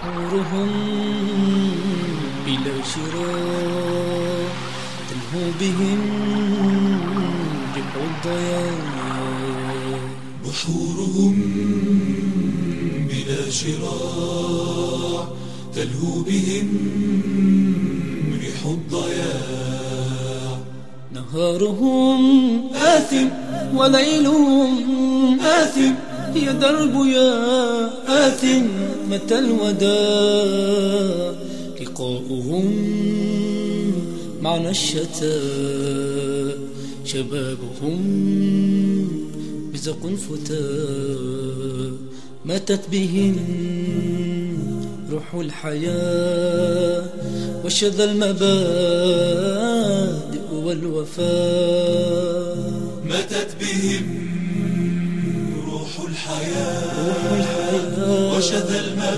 نورهم بلا شراء تلهو بهم ربح الضياء. بحورهم بلا شراء تلهو بهم ريح الضياع. نهارهم آثم وليلهم آثم يا درب يا آثم متى الوداع. لقاؤهم معنى الشتاء شبابهم بزق فتاة. ماتت بهم روح الحياة وشذا المبادئ والوفاء. ماتت بهم روح الحياة وشذا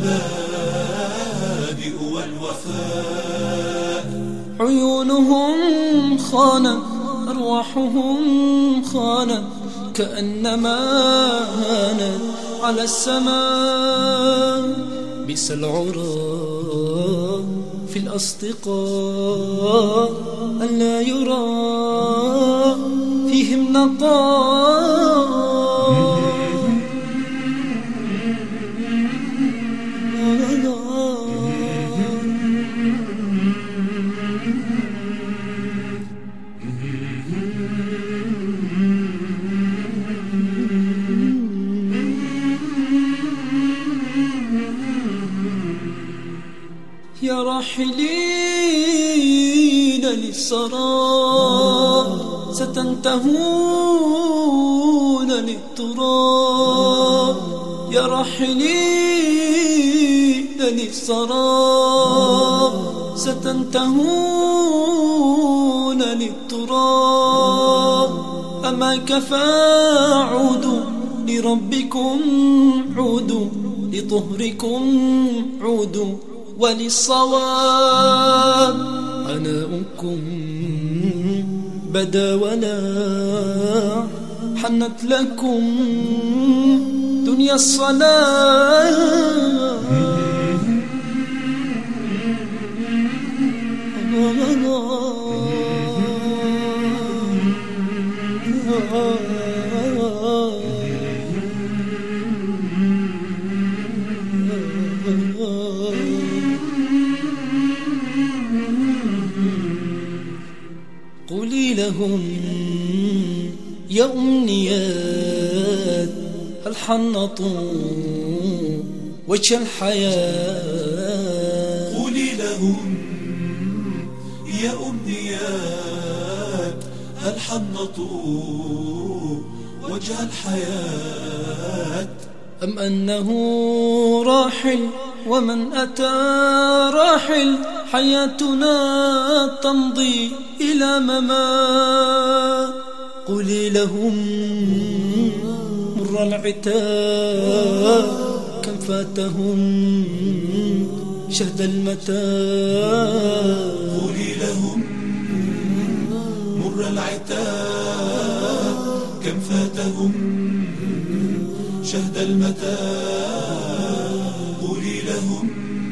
المبادئ والوفاء. عيونهم خانت أرواحهم خانت كأنما هانت على السماء. بئس العرى في الأصدقاء أن لا يرى فيهم نقاء. يا راحلين للسراب ستنتهون للتراب. يا راحلين للسراب ستنتهون للتراب. أما كفى عودوا لربكم عودوا لطهركم عودوا وللصواب. عناؤكم بدا ولا حنت لكم دنيا الصلاة. قولي لهم يا أمنيات هل حنطوا وجه الحياة. قولي لهم يا أمنيات هل حنطوا وجه الحياة. أم أنه راحل ومن أتى راحل حياتنا تمضي إلى ممات. قولي لهم مر العتاب كم فاتهم شهد المتاع. قولي لهم مر العتاب كم فاتهم شهد المتاع. قولي لهم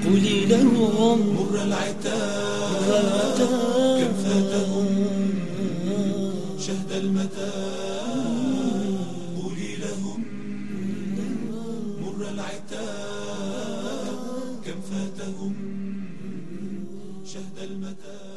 مر العتاب كم فاتهم شهد المتاع. قولي لهم مر العتاب كم فاتهم شهد المتاع.